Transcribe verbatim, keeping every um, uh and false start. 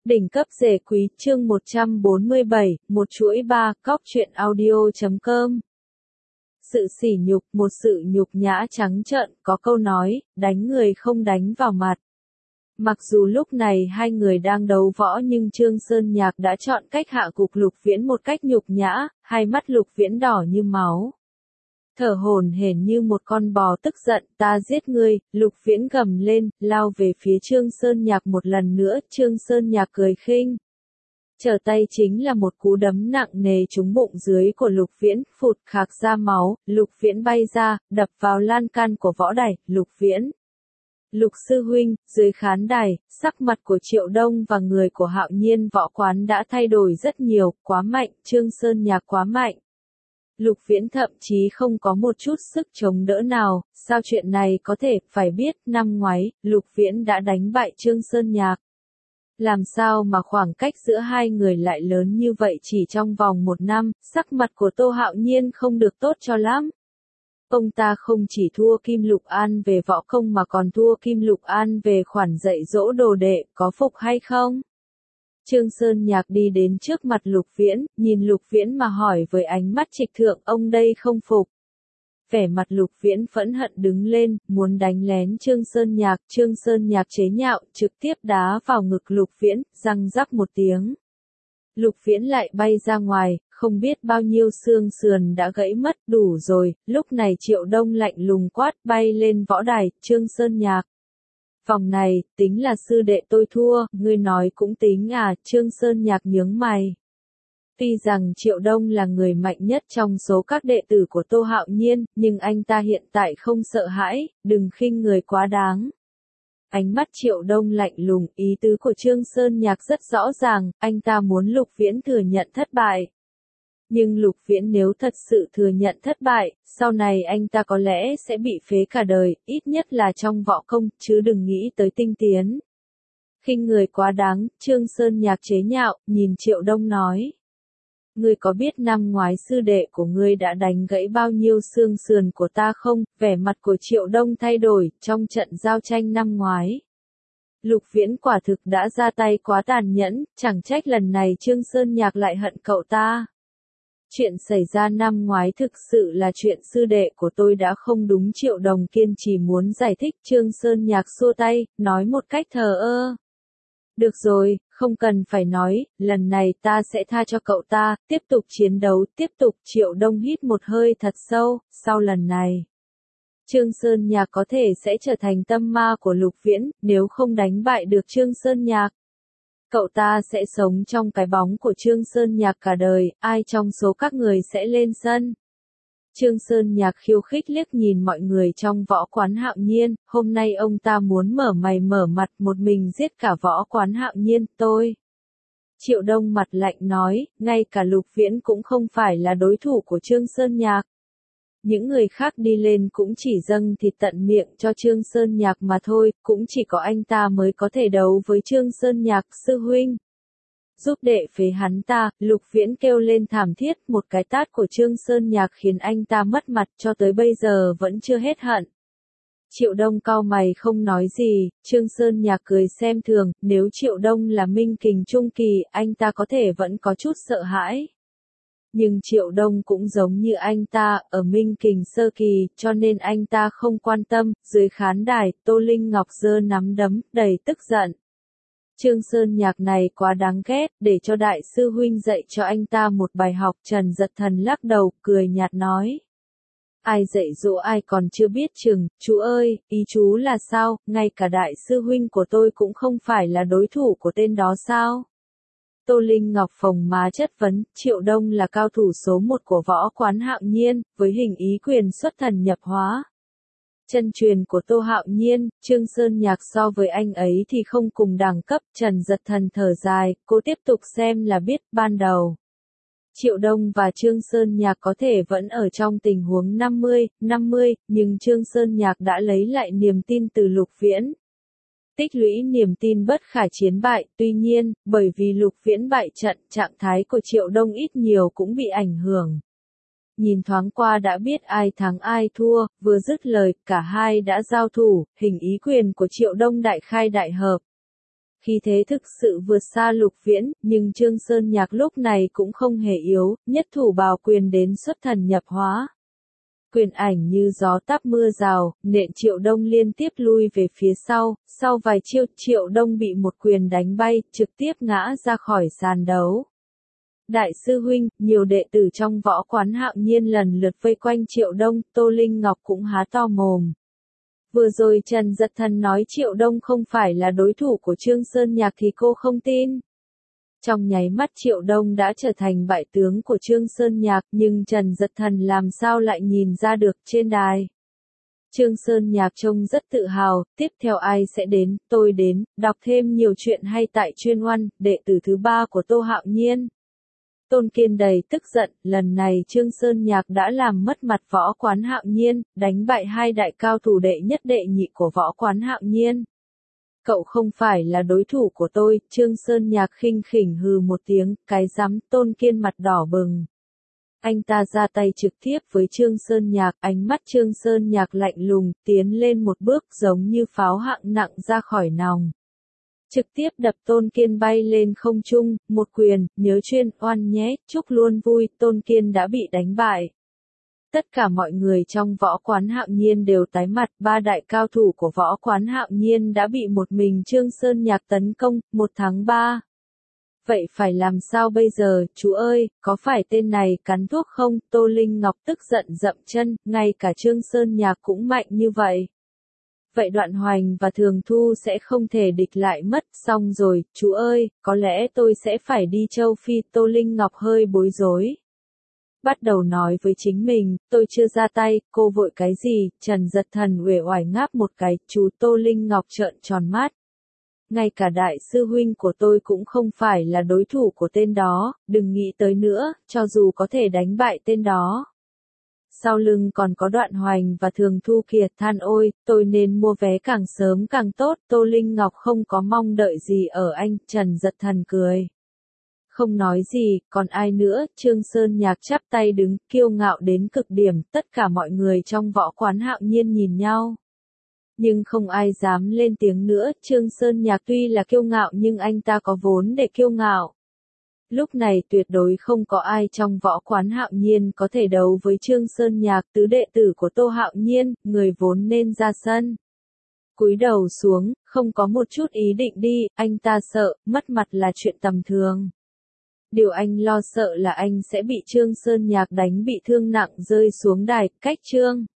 Đỉnh cấp rể quý chương một trăm bốn mươi bảy, một chuỗi ba, cóc truyện audio chấm com. Sự sỉ nhục, một sự nhục nhã trắng trợn, có câu nói, đánh người không đánh vào mặt. Mặc dù lúc này hai người đang đấu võ nhưng Trương Sơn Nhạc đã chọn cách hạ gục Lục Viễn một cách nhục nhã, hai mắt Lục Viễn đỏ như máu. Thở hổn hển như một con bò tức giận, ta giết ngươi, Lục Viễn gầm lên, lao về phía Trương Sơn Nhạc một lần nữa, Trương Sơn Nhạc cười khinh. Trở tay chính là một cú đấm nặng nề trúng bụng dưới của Lục Viễn, phụt khạc ra máu, Lục Viễn bay ra, đập vào lan can của võ đài, Lục Viễn. Lục sư huynh, dưới khán đài, sắc mặt của Triệu Đông và người của Hạo Nhiên võ quán đã thay đổi rất nhiều, quá mạnh, Trương Sơn Nhạc quá mạnh. Lục Viễn thậm chí không có một chút sức chống đỡ nào, sao chuyện này có thể, phải biết, năm ngoái, Lục Viễn đã đánh bại Trương Sơn Nhạc. Làm sao mà khoảng cách giữa hai người lại lớn như vậy chỉ trong vòng một năm, sắc mặt của Tô Hạo Nhiên không được tốt cho lắm. Ông ta không chỉ thua Kim Lục An về võ công mà còn thua Kim Lục An về khoản dạy dỗ đồ đệ, có phục hay không? Trương Sơn Nhạc đi đến trước mặt Lục Viễn, nhìn Lục Viễn mà hỏi với ánh mắt trịch thượng, ông đây không phục. Vẻ mặt Lục Viễn phẫn hận đứng lên, muốn đánh lén Trương Sơn Nhạc, Trương Sơn Nhạc chế nhạo, trực tiếp đá vào ngực Lục Viễn, răng rắc một tiếng. Lục Viễn lại bay ra ngoài, không biết bao nhiêu xương sườn đã gãy mất, đủ rồi, lúc này Triệu Đông lạnh lùng quát, bay lên võ đài, Trương Sơn Nhạc. Vòng này, tính là sư đệ tôi thua, ngươi nói cũng tính à, Trương Sơn Nhạc nhướng mày. Tuy rằng Triệu Đông là người mạnh nhất trong số các đệ tử của Tô Hạo Nhiên, nhưng anh ta hiện tại không sợ hãi, đừng khinh người quá đáng. Ánh mắt Triệu Đông lạnh lùng, ý tứ của Trương Sơn Nhạc rất rõ ràng, anh ta muốn Lục Viễn thừa nhận thất bại. Nhưng Lục Viễn nếu thật sự thừa nhận thất bại, sau này anh ta có lẽ sẽ bị phế cả đời, ít nhất là trong võ công, chứ đừng nghĩ tới tinh tiến. Khinh người quá đáng, Trương Sơn Nhạc chế nhạo, nhìn Triệu Đông nói. Ngươi có biết năm ngoái sư đệ của ngươi đã đánh gãy bao nhiêu xương sườn của ta không? Vẻ mặt của Triệu Đông thay đổi, trong trận giao tranh năm ngoái. Lục Viễn quả thực đã ra tay quá tàn nhẫn, chẳng trách lần này Trương Sơn Nhạc lại hận cậu ta. Chuyện xảy ra năm ngoái thực sự là chuyện sư đệ của tôi đã không đúng. Triệu Đồng kiên trì muốn giải thích, Trương Sơn Nhạc xua tay, nói một cách thờ ơ. Được rồi, không cần phải nói, lần này ta sẽ tha cho cậu ta, tiếp tục chiến đấu, tiếp tục. Triệu Đông hít một hơi thật sâu, sau lần này. Trương Sơn Nhạc có thể sẽ trở thành tâm ma của Lục Viễn, nếu không đánh bại được Trương Sơn Nhạc. Cậu ta sẽ sống trong cái bóng của Trương Sơn Nhạc cả đời, ai trong số các người sẽ lên sân? Trương Sơn Nhạc khiêu khích liếc nhìn mọi người trong võ quán Hạo Nhiên, hôm nay ông ta muốn mở mày mở mặt một mình giết cả võ quán Hạo Nhiên, tôi. Triệu Đông mặt lạnh nói, ngay cả Lục Viễn cũng không phải là đối thủ của Trương Sơn Nhạc. Những người khác đi lên cũng chỉ dâng thịt tận miệng cho Trương Sơn Nhạc mà thôi, cũng chỉ có anh ta mới có thể đấu với Trương Sơn Nhạc, sư huynh. Giúp đệ phế hắn ta, Lục Viễn kêu lên thảm thiết, một cái tát của Trương Sơn Nhạc khiến anh ta mất mặt, cho tới bây giờ vẫn chưa hết hận. Triệu Đông cau mày không nói gì, Trương Sơn Nhạc cười xem thường, nếu Triệu Đông là Minh Kình trung kỳ, anh ta có thể vẫn có chút sợ hãi. Nhưng Triệu Đông cũng giống như anh ta, ở Minh Kình sơ kỳ, cho nên anh ta không quan tâm. Dưới khán đài, Tô Linh Ngọc giơ nắm đấm, đầy tức giận. Trương Sơn Nhạc này quá đáng ghét, để cho đại sư huynh dạy cho anh ta một bài học. Trần Giật Thần lắc đầu, cười nhạt nói. Ai dạy dỗ ai còn chưa biết chừng, chú ơi, ý chú là sao, ngay cả đại sư huynh của tôi cũng không phải là đối thủ của tên đó sao? Tô Linh Ngọc phồng má chất vấn, Triệu Đông là cao thủ số một của võ quán Hạo Nhiên, với hình ý quyền xuất thần nhập hóa. Chân truyền của Tô Hạo Nhiên, Trương Sơn Nhạc so với anh ấy thì không cùng đẳng cấp. Trần Giật Thần thở dài, cô tiếp tục xem là biết, ban đầu. Triệu Đông và Trương Sơn Nhạc có thể vẫn ở trong tình huống năm mươi năm mươi, nhưng Trương Sơn Nhạc đã lấy lại niềm tin từ Lục Viễn. Tích lũy niềm tin bất khả chiến bại, tuy nhiên, bởi vì Lục Viễn bại trận, trạng thái của Triệu Đông ít nhiều cũng bị ảnh hưởng. Nhìn thoáng qua đã biết ai thắng ai thua, vừa dứt lời, cả hai đã giao thủ, hình ý quyền của Triệu Đông đại khai đại hợp. khí thế thực sự vượt xa Lục Viễn, nhưng Trương Sơn Nhạc lúc này cũng không hề yếu, nhất thủ bào quyền đến xuất thần nhập hóa. Quyền ảnh như gió táp mưa rào, nện Triệu Đông liên tiếp lui về phía sau, sau vài chiêu Triệu Đông bị một quyền đánh bay, trực tiếp ngã ra khỏi sàn đấu. Đại sư huynh, nhiều đệ tử trong võ quán Hạo Nhiên lần lượt vây quanh Triệu Đông, Tô Linh Ngọc cũng há to mồm. Vừa rồi Trần Giật Thần nói Triệu Đông không phải là đối thủ của Trương Sơn Nhạc thì cô không tin. Trong nháy mắt Triệu Đông đã trở thành bại tướng của Trương Sơn Nhạc, nhưng Trần Giật Thần làm sao lại nhìn ra được trên đài. Trương Sơn Nhạc trông rất tự hào, tiếp theo ai sẽ đến, tôi đến, đọc thêm nhiều chuyện hay tại Chuyên Oăn, đệ tử thứ ba của Tô Hạo Nhiên. Tôn Kiên đầy tức giận, lần này Trương Sơn Nhạc đã làm mất mặt võ quán Hạo Nhiên, đánh bại hai đại cao thủ đệ nhất đệ nhị của võ quán Hạo Nhiên. Cậu không phải là đối thủ của tôi, Trương Sơn Nhạc khinh khỉnh hừ một tiếng, cái rắm, Tôn Kiên mặt đỏ bừng. Anh ta ra tay trực tiếp với Trương Sơn Nhạc, ánh mắt Trương Sơn Nhạc lạnh lùng, tiến lên một bước giống như pháo hạng nặng ra khỏi nòng. Trực tiếp đập Tôn Kiên bay lên không trung, một quyền, nhớ Chuyên Oan nhé, chúc luôn vui, Tôn Kiên đã bị đánh bại. Tất cả mọi người trong võ quán Hạo Nhiên đều tái mặt, ba đại cao thủ của võ quán Hạo Nhiên đã bị một mình Trương Sơn Nhạc tấn công, một tháng ba. Vậy phải làm sao bây giờ, chú ơi, có phải tên này cắn thuốc không? Tô Linh Ngọc tức giận dậm chân, ngay cả Trương Sơn Nhạc cũng mạnh như vậy. Vậy Đoạn Hoành và Thường Thu sẽ không thể địch lại mất, xong rồi, chú ơi, có lẽ tôi sẽ phải đi châu Phi, Tô Linh Ngọc hơi bối rối. Bắt đầu nói với chính mình, tôi chưa ra tay, cô vội cái gì, Trần Giật Thần uể oải ngáp một cái, chú Tô Linh Ngọc trợn tròn mắt. Ngay cả đại sư huynh của tôi cũng không phải là đối thủ của tên đó, đừng nghĩ tới nữa, cho dù có thể đánh bại tên đó. Sau lưng còn có Đoạn Hoành và Thường Thu kìa, than ôi, tôi nên mua vé càng sớm càng tốt, Tô Linh Ngọc không có mong đợi gì ở anh, Trần Giật Thần cười. Không nói gì, còn ai nữa, Trương Sơn Nhạc chắp tay đứng, kiêu ngạo đến cực điểm, tất cả mọi người trong võ quán Hạo Nhiên nhìn nhau. Nhưng không ai dám lên tiếng nữa, Trương Sơn Nhạc tuy là kiêu ngạo nhưng anh ta có vốn để kiêu ngạo. Lúc này tuyệt đối không có ai trong võ quán Hạo Nhiên có thể đấu với Trương Sơn Nhạc, tứ đệ tử của Tô Hạo Nhiên, người vốn nên ra sân. Cúi đầu xuống, không có một chút ý định đi, anh ta sợ, mất mặt là chuyện tầm thường. Điều anh lo sợ là anh sẽ bị Trương Sơn Nhạc đánh bị thương nặng rơi xuống đài, cách Trương